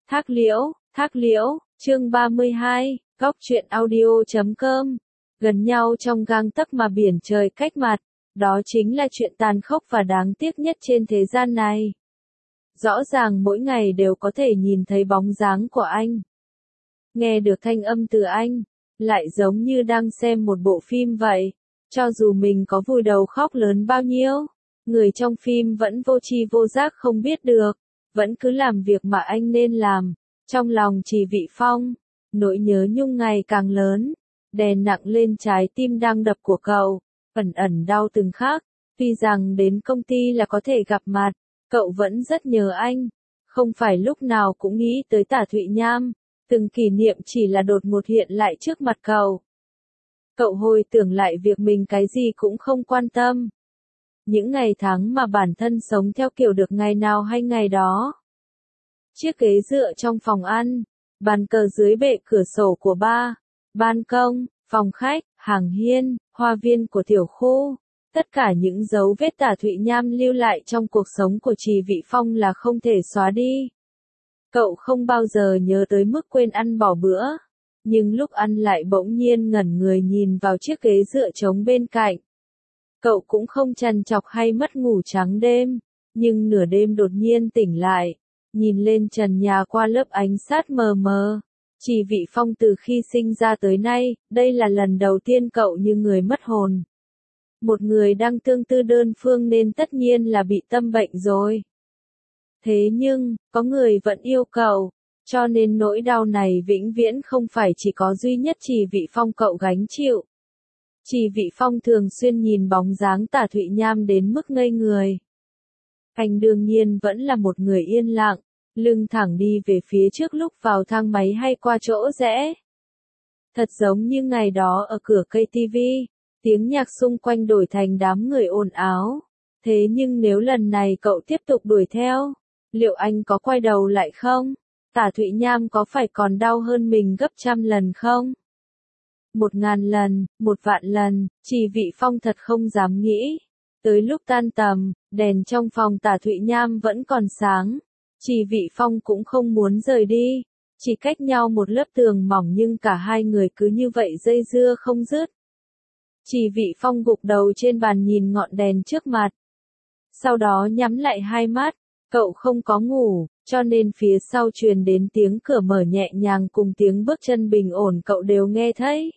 Thác Liễu, chương 32, góc truyện audio.com. Gần nhau trong gang tấc mà biển trời cách mặt, đó chính là chuyện tàn khốc và đáng tiếc nhất trên thế gian này. Rõ ràng mỗi ngày đều có thể nhìn thấy bóng dáng của anh. Nghe được thanh âm từ anh, lại giống như đang xem một bộ phim vậy. Cho dù mình có vùi đầu khóc lớn bao nhiêu, người trong phim vẫn vô tri vô giác không biết được, vẫn cứ làm việc mà anh nên làm. Trong lòng Trì Vị Phong, nỗi nhớ nhung ngày càng lớn, đè nặng lên trái tim đang đập của cậu, ẩn ẩn đau từng khắc. Tuy rằng đến công ty là có thể gặp mặt, cậu vẫn rất nhớ anh, không phải lúc nào cũng nghĩ tới Tả Thụy Nham, từng kỷ niệm chỉ là đột ngột hiện lại trước mặt cậu. Cậu hồi tưởng lại việc mình cái gì cũng không quan tâm. Những ngày tháng mà bản thân sống theo kiểu được ngày nào hay ngày đó. Chiếc ghế dựa trong phòng ăn, bàn cờ dưới bệ cửa sổ của bar, ban công, phòng khách, hàng hiên, hoa viên của tiểu khu. Tất cả những dấu vết Tả Thụy Nham lưu lại trong cuộc sống của Trì Vị Phong là không thể xóa đi. Cậu không bao giờ nhớ tới mức quên ăn bỏ bữa. Nhưng lúc ăn lại bỗng nhiên ngẩn người nhìn vào chiếc ghế dựa trống bên cạnh. Cậu cũng không trằn trọc hay mất ngủ trắng đêm, nhưng nửa đêm đột nhiên tỉnh lại, nhìn lên trần nhà qua lớp ánh sát mờ mờ. Trì Vị Phong từ khi sinh ra tới nay, đây là lần đầu tiên cậu như người mất hồn. Một người đang tương tư đơn phương nên tất nhiên là bị tâm bệnh rồi. Thế nhưng, có người vẫn yêu cậu. Cho nên nỗi đau này vĩnh viễn không phải chỉ có duy nhất Trì Vị Phong cậu gánh chịu. Trì Vị Phong thường xuyên nhìn bóng dáng Tả Thụy Nham đến mức ngây người. Anh đương nhiên vẫn là một người yên lặng, lưng thẳng đi về phía trước lúc vào thang máy hay qua chỗ rẽ. Thật giống như ngày đó ở cửa cây tivi, tiếng nhạc xung quanh đổi thành đám người ồn ào. Thế nhưng nếu lần này cậu tiếp tục đuổi theo, liệu anh có quay đầu lại không? Tả Thụy Nham có phải còn đau hơn mình gấp trăm lần không? 1000 lần, 1.000.000 lần, Trì Vị Phong thật không dám nghĩ. Tới lúc tan tầm, đèn trong phòng Tả Thụy Nham vẫn còn sáng. Trì Vị Phong cũng không muốn rời đi. Chỉ cách nhau một lớp tường mỏng nhưng cả hai người cứ như vậy dây dưa không dứt. Trì Vị Phong gục đầu trên bàn nhìn ngọn đèn trước mặt. Sau đó nhắm lại hai mắt. Cậu không có ngủ, cho nên phía sau truyền đến tiếng cửa mở nhẹ nhàng cùng tiếng bước chân bình ổn cậu đều nghe thấy.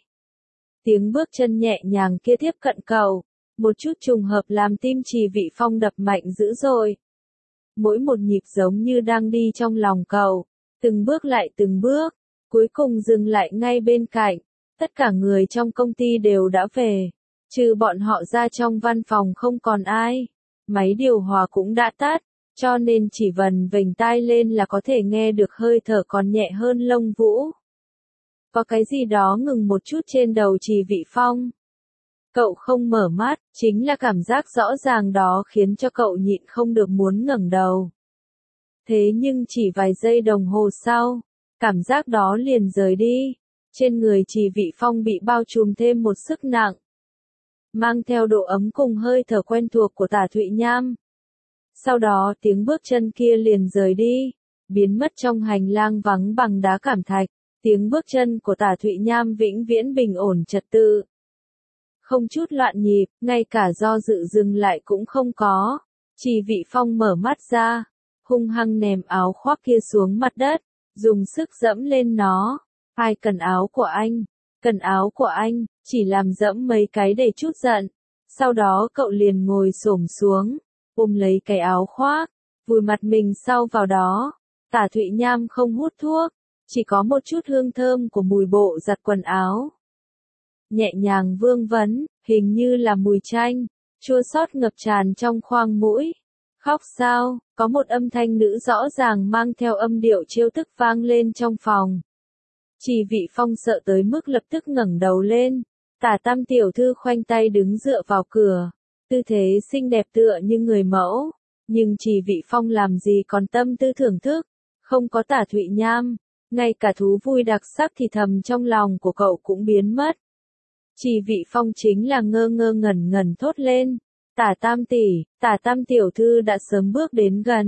Tiếng bước chân nhẹ nhàng kia tiếp cận cậu, một chút trùng hợp làm tim Trì Vị Phong đập mạnh dữ dội. Mỗi một nhịp giống như đang đi trong lòng cậu, từng bước lại từng bước, cuối cùng dừng lại ngay bên cạnh. Tất cả người trong công ty đều đã về, trừ bọn họ ra trong văn phòng không còn ai. Máy điều hòa cũng đã tắt. Cho nên chỉ vần vểnh tai lên là có thể nghe được hơi thở còn nhẹ hơn lông vũ. Có cái gì đó ngừng một chút trên đầu Trì Vị Phong. Cậu không mở mắt, chính là cảm giác rõ ràng đó khiến cho cậu nhịn không được muốn ngẩng đầu. Thế nhưng chỉ vài giây đồng hồ sau, cảm giác đó liền rời đi. Trên người Trì Vị Phong bị bao trùm thêm một sức nặng. Mang theo độ ấm cùng hơi thở quen thuộc của Tả Thụy Nham. Sau đó tiếng bước chân kia liền rời đi, biến mất trong hành lang vắng bằng đá cẩm thạch. Tiếng bước chân của Tả Thụy Nham vĩnh viễn bình ổn trật tự. Không chút loạn nhịp, ngay cả do dự dừng lại cũng không có. Trì Vị Phong mở mắt ra, hung hăng ném áo khoác kia xuống mặt đất, dùng sức dẫm lên nó. Ai cần áo của anh? Cần áo của anh, chỉ làm dẫm mấy cái để chút giận. Sau đó cậu liền ngồi xổm xuống, ôm lấy cái áo khoác, vùi mặt mình sau vào đó. Tả Thụy Nham không hút thuốc, chỉ có một chút hương thơm của mùi bộ giặt quần áo. Nhẹ nhàng vương vấn, hình như là mùi chanh, chua xót ngập tràn trong khoang mũi. Khóc sao? Có một âm thanh nữ rõ ràng mang theo âm điệu trêu tức vang lên trong phòng. Trì Vị Phong sợ tới mức lập tức ngẩng đầu lên. Tả Tam tiểu thư khoanh tay đứng dựa vào cửa. Tư thế xinh đẹp tựa như người mẫu, nhưng Trì Vị Phong làm gì còn tâm tư thưởng thức, không có Tả Thụy Nham, ngay cả thú vui đặc sắc thì thầm trong lòng của cậu cũng biến mất. Trì Vị Phong chính là ngơ ngơ ngẩn ngẩn thốt lên, Tả Tam tỷ, Tả Tam tiểu thư đã sớm bước đến gần,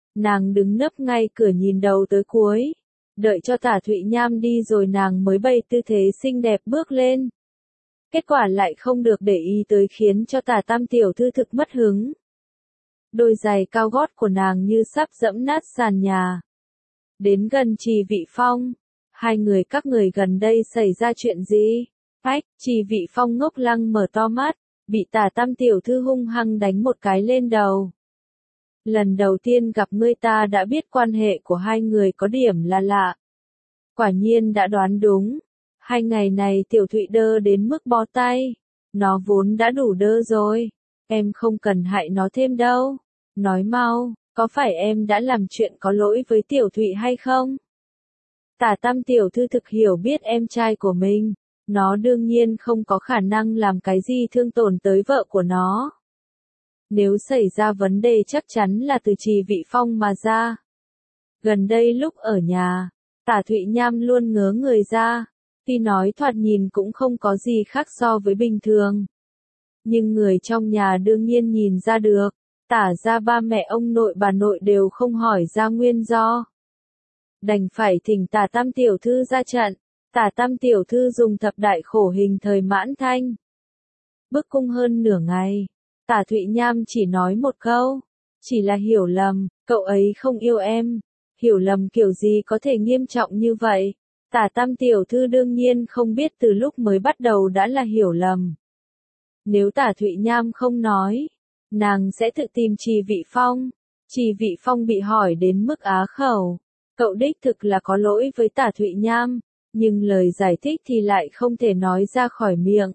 Nàng đứng nấp ngay cửa nhìn đầu tới cuối. Đợi cho Tả Thụy Nham đi rồi nàng mới bày tư thế xinh đẹp bước lên. Kết quả lại không được để ý tới khiến cho Tả Tam tiểu thư thực mất hứng. Đôi giày cao gót của nàng như sắp dẫm nát sàn nhà. Đến gần Trì Vị Phong. Hai người các người gần đây xảy ra chuyện gì? Ách, Trì Vị Phong ngốc lăng mở to mắt, bị Tả Tam tiểu thư hung hăng đánh một cái lên đầu. Lần đầu tiên gặp ngươi ta đã biết quan hệ của hai người có điểm là lạ. Quả nhiên đã đoán đúng. 2 ngày này Tiểu Thụy đơ đến mức bó tay. Nó vốn đã đủ đơ rồi. Em không cần hại nó thêm đâu. Nói mau, có phải em đã làm chuyện có lỗi với Tiểu Thụy hay không? Tả Tam tiểu thư thực hiểu biết em trai của mình. Nó đương nhiên không có khả năng làm cái gì thương tổn tới vợ của nó. Nếu xảy ra vấn đề chắc chắn là từ Trì Vị Phong mà ra. Gần đây lúc ở nhà, Tả Thụy Nham luôn ngớ người ra. Tuy nói thoạt nhìn cũng không có gì khác so với bình thường. Nhưng người trong nhà đương nhiên nhìn ra được. Tả ra ba mẹ ông nội bà nội đều không hỏi ra nguyên do. Đành phải thỉnh Tả Tam tiểu thư ra trận. Tả Tam tiểu thư dùng thập đại khổ hình thời Mãn Thanh. Bức cung hơn nửa ngày. Tả Thụy Nham chỉ nói một câu. Chỉ là hiểu lầm, cậu ấy không yêu em. Hiểu lầm kiểu gì có thể nghiêm trọng như vậy? Tả Tam tiểu thư đương nhiên không biết từ lúc mới bắt đầu đã là hiểu lầm. Nếu Tả Thụy Nham không nói, nàng sẽ tự tìm Trì Vị Phong. Trì Vị Phong bị hỏi đến mức á khẩu. Cậu đích thực là có lỗi với Tả Thụy Nham, nhưng lời giải thích thì lại không thể nói ra khỏi miệng.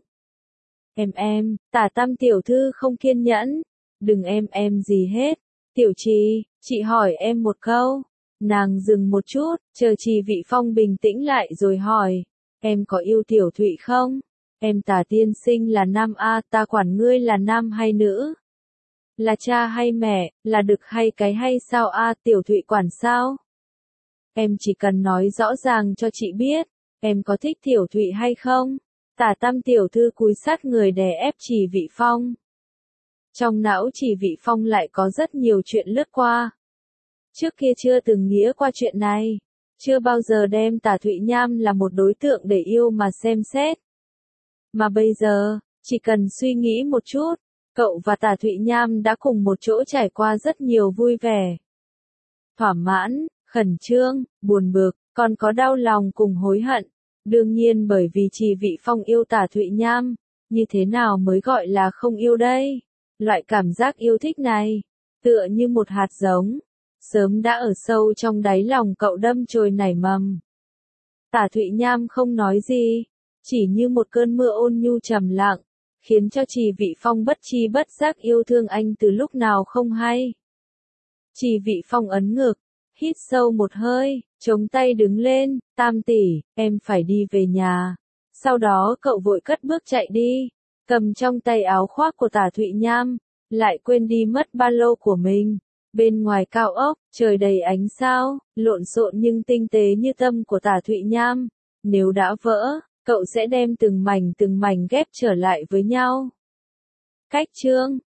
Em, Tả Tam tiểu thư không kiên nhẫn. Đừng em gì hết. Tiểu Trì, chị hỏi em một câu. Nàng dừng một chút, chờ Trì Vị Phong bình tĩnh lại rồi hỏi. Em có yêu Tiểu Thụy không? Em Tả tiên sinh là nam a, ta quản ngươi là nam hay nữ? Là cha hay mẹ, là đực hay cái hay sao a, Tiểu Thụy quản sao? Em chỉ cần nói rõ ràng cho chị biết, em có thích Tiểu Thụy hay không? Tả Tam tiểu thư cúi sát người đè ép Trì Vị Phong. Trong não Trì Vị Phong lại có rất nhiều chuyện lướt qua. Trước kia chưa từng nghĩ qua chuyện này. Chưa bao giờ đem Tả Thụy Nham là một đối tượng để yêu mà xem xét. Mà bây giờ, chỉ cần suy nghĩ một chút, cậu và Tả Thụy Nham đã cùng một chỗ trải qua rất nhiều vui vẻ. Thỏa mãn, khẩn trương, buồn bực, còn có đau lòng cùng hối hận. Đương nhiên bởi vì Trì Vị Phong yêu Tả Thụy Nham, như thế nào mới gọi là không yêu đây? Loại cảm giác yêu thích này, tựa như một hạt giống, sớm đã ở sâu trong đáy lòng cậu đâm chồi nảy mầm. Tả Thụy Nham không nói gì, chỉ như một cơn mưa ôn nhu trầm lặng, khiến cho Trì Vị Phong bất chi bất giác yêu thương anh từ lúc nào không hay. Trì Vị Phong ấn ngực, hít sâu một hơi, chống tay đứng lên, Tam tỷ, em phải đi về nhà. Sau đó cậu vội cất bước chạy đi, cầm trong tay áo khoác của Tả Thụy Nham, lại quên đi mất ba lô của mình. Bên ngoài cao ốc, trời đầy ánh sao, lộn xộn nhưng tinh tế như tâm của Tả Thụy Nham. Nếu đã vỡ, cậu sẽ đem từng mảnh ghép trở lại với nhau. Cách chương